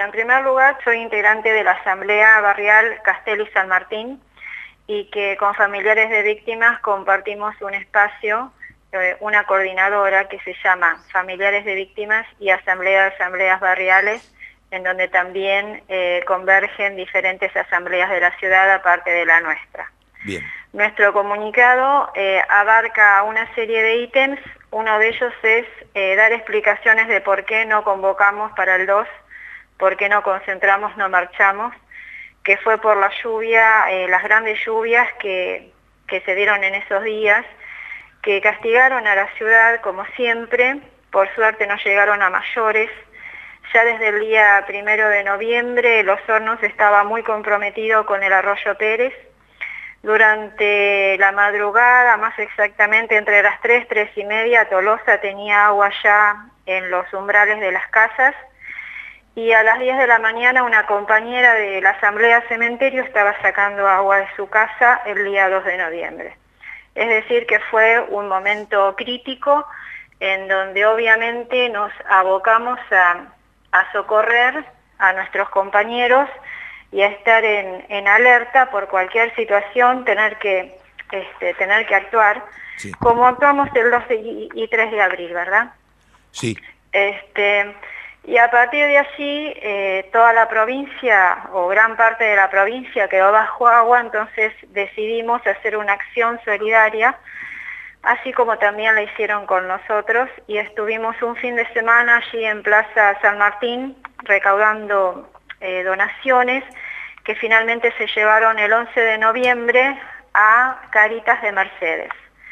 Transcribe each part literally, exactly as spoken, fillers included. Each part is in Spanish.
en primer lugar, soy integrante de la Asamblea Barrial Castel y San Martín y que con familiares de víctimas compartimos un espacio, eh, una coordinadora que se llama Familiares de Víctimas y Asamblea de Asambleas Barriales, en donde también eh, convergen diferentes asambleas de la ciudad aparte de la nuestra. Bien. Nuestro comunicado eh, abarca una serie de ítems. Uno de ellos es eh, dar explicaciones de por qué no convocamos para el dos, por qué no concentramos, no marchamos, que fue por la lluvia, eh, las grandes lluvias que, que se dieron en esos días, que castigaron a la ciudad como siempre. Por suerte no llegaron a mayores. Ya desde el día primero de noviembre Los Hornos estaba muy comprometido con el arroyo Pérez. Durante la madrugada, más exactamente entre las tres, tres y media, Tolosa tenía agua ya en los umbrales de las casas y a las diez de la mañana una compañera de la Asamblea Cementerio estaba sacando agua de su casa el día dos de noviembre. Es decir, que fue un momento crítico en donde obviamente nos abocamos a, a socorrer a nuestros compañeros y a estar en, en alerta por cualquier situación, tener que, este, tener que actuar, sí, como actuamos el doce y tres de abril, ¿verdad? Sí. Este, y a partir de allí, eh, toda la provincia, o gran parte de la provincia, quedó bajo agua, entonces decidimos hacer una acción solidaria, así como también la hicieron con nosotros, y estuvimos un fin de semana allí en Plaza San Martín, recaudando eh, donaciones, que finalmente se llevaron el once de noviembre a Caritas de Mercedes.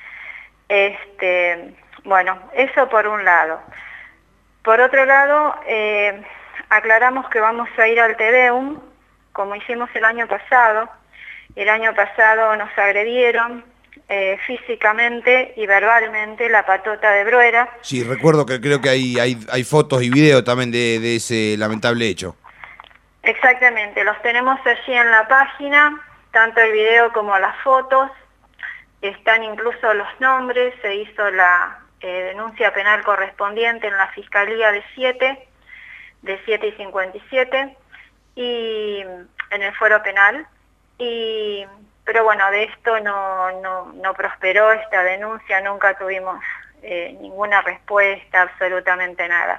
Este, bueno, eso por un lado. Por otro lado, eh, aclaramos que vamos a ir al Te Deum, como hicimos el año pasado. El año pasado nos agredieron eh, físicamente y verbalmente la patota de Bruera. Sí, recuerdo que creo que hay, hay, hay fotos y videos también de, de ese lamentable hecho. Exactamente, los tenemos allí en la página, tanto el video como las fotos, están incluso los nombres, se hizo la eh, denuncia penal correspondiente en la Fiscalía de siete, de siete y cincuenta y siete, y en el fuero penal, y, pero bueno, de esto no, no, no prosperó esta denuncia, nunca tuvimos eh, ninguna respuesta, absolutamente nada.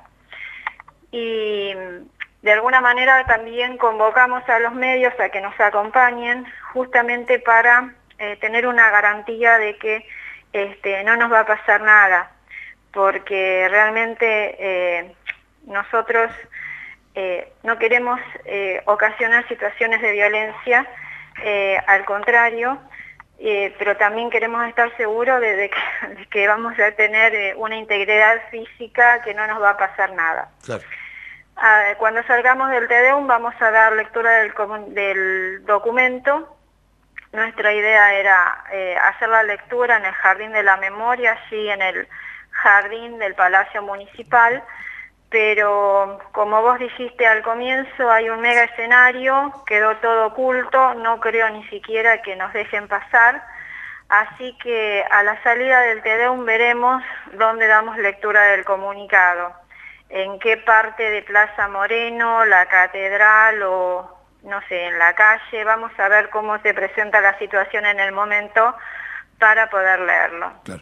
Y de alguna manera también convocamos a los medios a que nos acompañen justamente para eh, tener una garantía de que este, no nos va a pasar nada, porque realmente eh, nosotros eh, no queremos eh, ocasionar situaciones de violencia, eh, al contrario, eh, pero también queremos estar seguros de, de, que, de que vamos a tener eh, una integridad física, que no nos va a pasar nada. Claro. Cuando salgamos del Te Deum vamos a dar lectura del, del documento. Nuestra idea era eh, hacer la lectura en el Jardín de la Memoria, allí en el jardín del Palacio Municipal, pero como vos dijiste al comienzo, hay un mega escenario, quedó todo oculto, no creo ni siquiera que nos dejen pasar, así que a la salida del Te Deum veremos dónde damos lectura del comunicado. En qué parte de Plaza Moreno, la catedral o, no sé, en la calle. Vamos a ver cómo se presenta la situación en el momento para poder leerlo. Claro.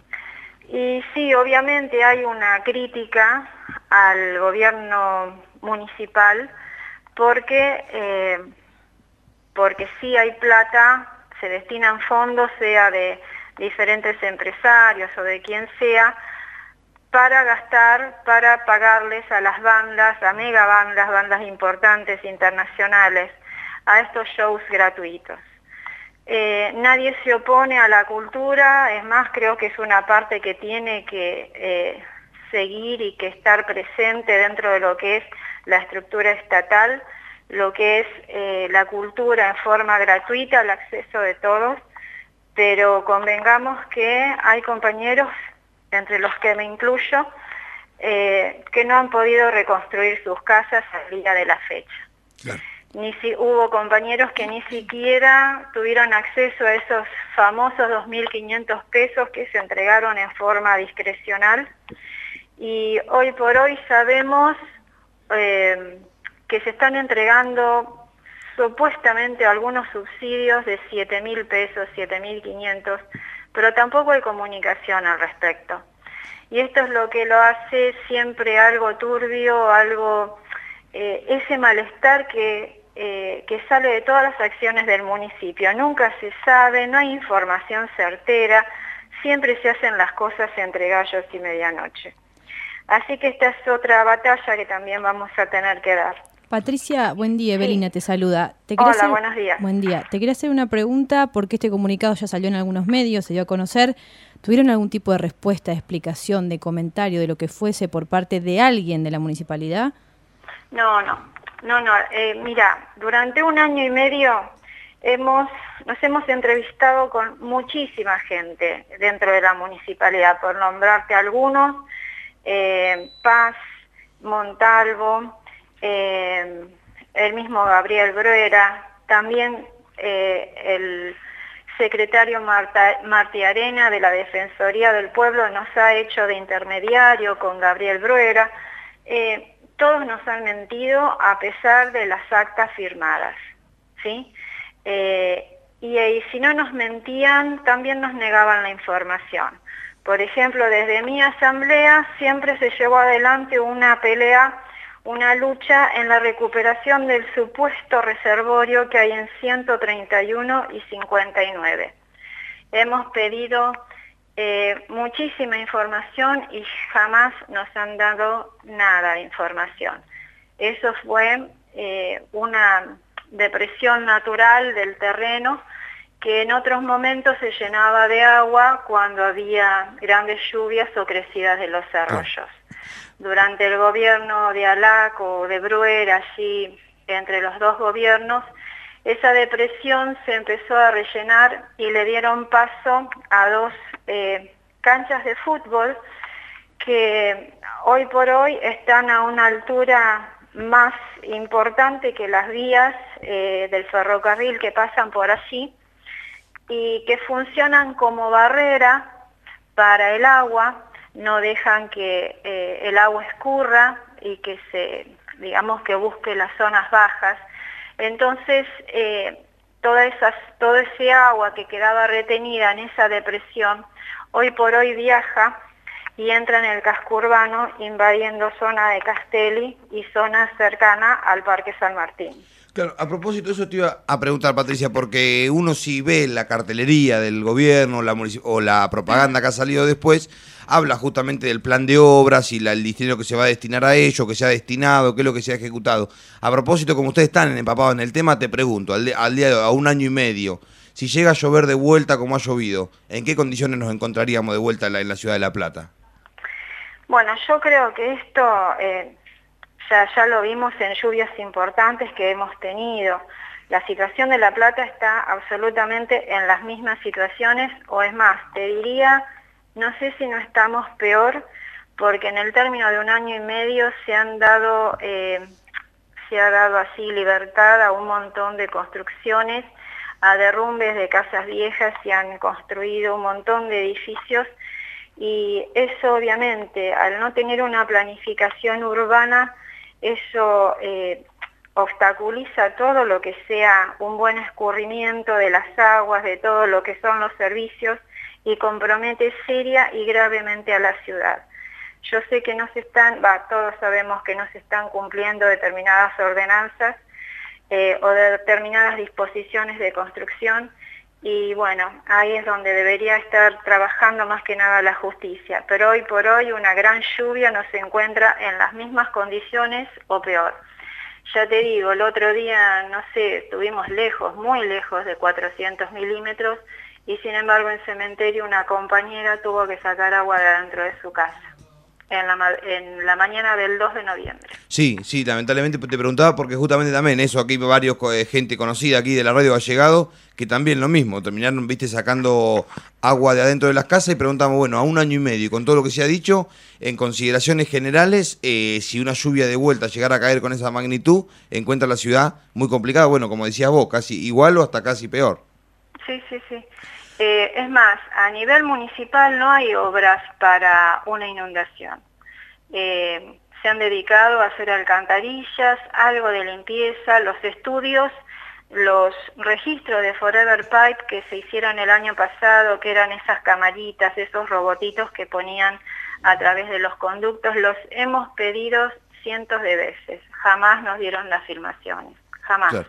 Y sí, obviamente hay una crítica al gobierno municipal porque, eh, porque sí hay plata, se destinan fondos, sea de diferentes empresarios o de quien sea, para gastar, para pagarles a las bandas, a mega bandas, bandas importantes internacionales, a estos shows gratuitos. Eh, nadie se opone a la cultura, es más, creo que es una parte que tiene que eh, seguir y que estar presente dentro de lo que es la estructura estatal, lo que es eh, la cultura en forma gratuita, al acceso de todos, pero convengamos que hay compañeros, entre los que me incluyo, eh, que no han podido reconstruir sus casas al día de la fecha. Claro. Ni si, hubo compañeros que ni siquiera tuvieron acceso a esos famosos dos mil quinientos pesos que se entregaron en forma discrecional. Y hoy por hoy sabemos eh, que se están entregando supuestamente algunos subsidios de siete mil pesos, siete mil quinientos, pero tampoco hay comunicación al respecto. Y esto es lo que lo hace siempre algo turbio, algo, eh, ese malestar que, eh, que sale de todas las acciones del municipio. Nunca se sabe, no hay información certera, siempre se hacen las cosas entre gallos y medianoche. Así que esta es otra batalla que también vamos a tener que dar. Patricia, buen día, Evelina Sí. te saluda. Te Hola, hacer, buenos días. Buen día. Te quería hacer una pregunta porque este comunicado ya salió en algunos medios, se dio a conocer. ¿Tuvieron algún tipo de respuesta, de explicación, de comentario de lo que fuese por parte de alguien de la municipalidad? No, no, no, no. Eh, mira, durante un año y medio hemos, nos hemos entrevistado con muchísima gente dentro de la municipalidad, por nombrarte algunos, eh, Paz, Montalvo, eh, el mismo Gabriel Bruera, también eh, el secretario Marta, Martí Arena de la Defensoría del Pueblo nos ha hecho de intermediario con Gabriel Bruera. Eh, todos nos han mentido a pesar de las actas firmadas, ¿sí? Eh, y, y si no nos mentían, también nos negaban la información. Por ejemplo, desde mi asamblea siempre se llevó adelante una pelea, una lucha en la recuperación del supuesto reservorio que hay en ciento treinta y uno y cincuenta y nueve. Hemos pedido eh, muchísima información y jamás nos han dado nada de información. Eso fue eh, una depresión natural del terreno que en otros momentos se llenaba de agua cuando había grandes lluvias o crecidas de los arroyos. Durante el gobierno de Alac o de Bruera, allí entre los dos gobiernos, esa depresión se empezó a rellenar y le dieron paso a dos eh, canchas de fútbol que hoy por hoy están a una altura más importante que las vías eh, del ferrocarril que pasan por allí y que funcionan como barrera para el agua. No dejan que eh, el agua escurra y que se, digamos, que busque las zonas bajas. Entonces, eh, toda esas, todo ese agua que quedaba retenida en esa depresión, hoy por hoy viaja y entra en el casco urbano, invadiendo zona de Castelli y zona cercana al Parque San Martín. Claro, a propósito de eso te iba a preguntar, Patricia, porque uno si ve la cartelería del gobierno la o la propaganda que ha salido después, habla justamente del plan de obras y la, el dinero que se va a destinar a ello, que se ha destinado, qué es lo que se ha ejecutado. A propósito, como ustedes están empapados en el tema, te pregunto, al, de, al día de hoy, a un año y medio, si llega a llover de vuelta como ha llovido, ¿en qué condiciones nos encontraríamos de vuelta en la, en la ciudad de La Plata? Bueno, yo creo que esto... Eh... Ya, ya lo vimos en lluvias importantes que hemos tenido. La situación de La Plata está absolutamente en las mismas situaciones, o es más, te diría, no sé si no estamos peor, porque en el término de un año y medio se han dado, eh, se ha dado así libertad a un montón de construcciones, a derrumbes de casas viejas, se han construido un montón de edificios, y eso obviamente, al no tener una planificación urbana, eso eh, obstaculiza todo lo que sea un buen escurrimiento de las aguas, de todo lo que son los servicios, y compromete seria y gravemente a la ciudad. Yo sé que no se están, va, todos sabemos que no se están cumpliendo determinadas ordenanzas eh, o determinadas disposiciones de construcción, y bueno, ahí es donde debería estar trabajando más que nada la justicia. Pero hoy por hoy una gran lluvia nos encuentra en las mismas condiciones o peor. Ya te digo, el otro día, no sé, estuvimos lejos, muy lejos de cuatrocientos milímetros, y sin embargo en Cementerio una compañera tuvo que sacar agua de adentro de su casa. En la, en la mañana del dos de noviembre. Sí, sí, lamentablemente te preguntaba porque justamente también eso, aquí varios eh, gente conocida aquí de la radio ha llegado, que también lo mismo, terminaron, viste, sacando agua de adentro de las casas, y preguntamos, bueno, a un año y medio, y con todo lo que se ha dicho, en consideraciones generales, eh, si una lluvia de vuelta llegara a caer con esa magnitud, encuentra la ciudad muy complicada, bueno, como decías vos, casi igual o hasta casi peor. Sí, sí, sí. Eh, es más, a nivel municipal no hay obras para una inundación. Eh, se han dedicado a hacer alcantarillas, algo de limpieza, los estudios, los registros de Forever Pipe que se hicieron el año pasado, que eran esas camaritas, esos robotitos que ponían a través de los conductos, los hemos pedido cientos de veces, jamás nos dieron las filmaciones, jamás. Claro.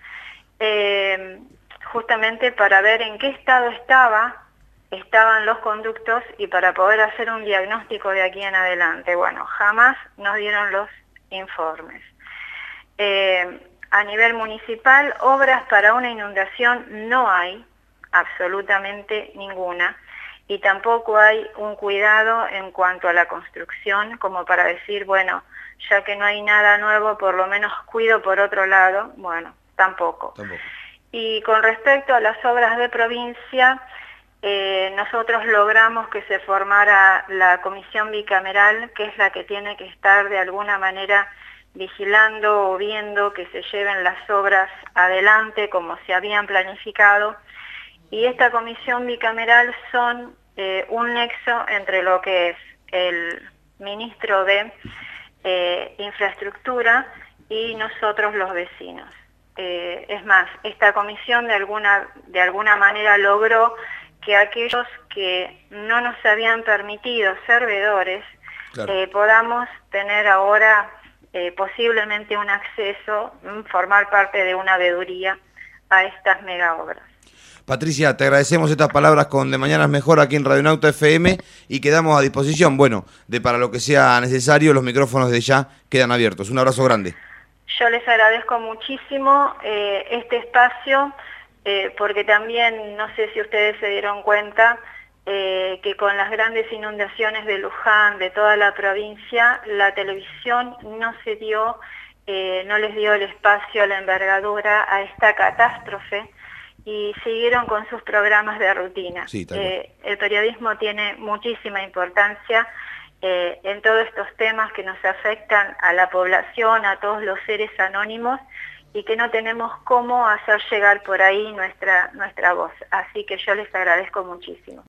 Eh, justamente para ver en qué estado estaba, estaban los conductos y para poder hacer un diagnóstico de aquí en adelante. Bueno, jamás nos dieron los informes. Eh, a nivel municipal, obras para una inundación no hay, absolutamente ninguna, y tampoco hay un cuidado en cuanto a la construcción, como para decir, bueno, ya que no hay nada nuevo, por lo menos cuido por otro lado. Bueno, tampoco. tampoco. Y con respecto a las obras de provincia, eh, nosotros logramos que se formara la comisión bicameral, que es la que tiene que estar de alguna manera vigilando o viendo que se lleven las obras adelante como se habían planificado. Y esta comisión bicameral son eh, un nexo entre lo que es el ministro de eh, Infraestructura y nosotros los vecinos. Eh, es más, esta comisión de alguna, de alguna manera logró que aquellos que no nos habían permitido ser veedores, claro. eh, podamos tener ahora eh, posiblemente un acceso, formar parte de una veeduría a estas mega obras. Patricia, te agradecemos estas palabras con De Mañana es Mejor aquí en Radionauta F M y quedamos a disposición, bueno, de para lo que sea necesario, los micrófonos de ya quedan abiertos. Un abrazo grande. Yo les agradezco muchísimo eh, este espacio, eh, porque también, no sé si ustedes se dieron cuenta, eh, que con las grandes inundaciones de Luján, de toda la provincia, la televisión no se dio, eh, no les dio el espacio, la envergadura a esta catástrofe, y siguieron con sus programas de rutina. Sí, eh, el periodismo tiene muchísima importancia eh, en todos estos temas que nos afectan a la población, a todos los seres anónimos, y que no tenemos cómo hacer llegar por ahí nuestra, nuestra voz. Así que yo les agradezco muchísimo.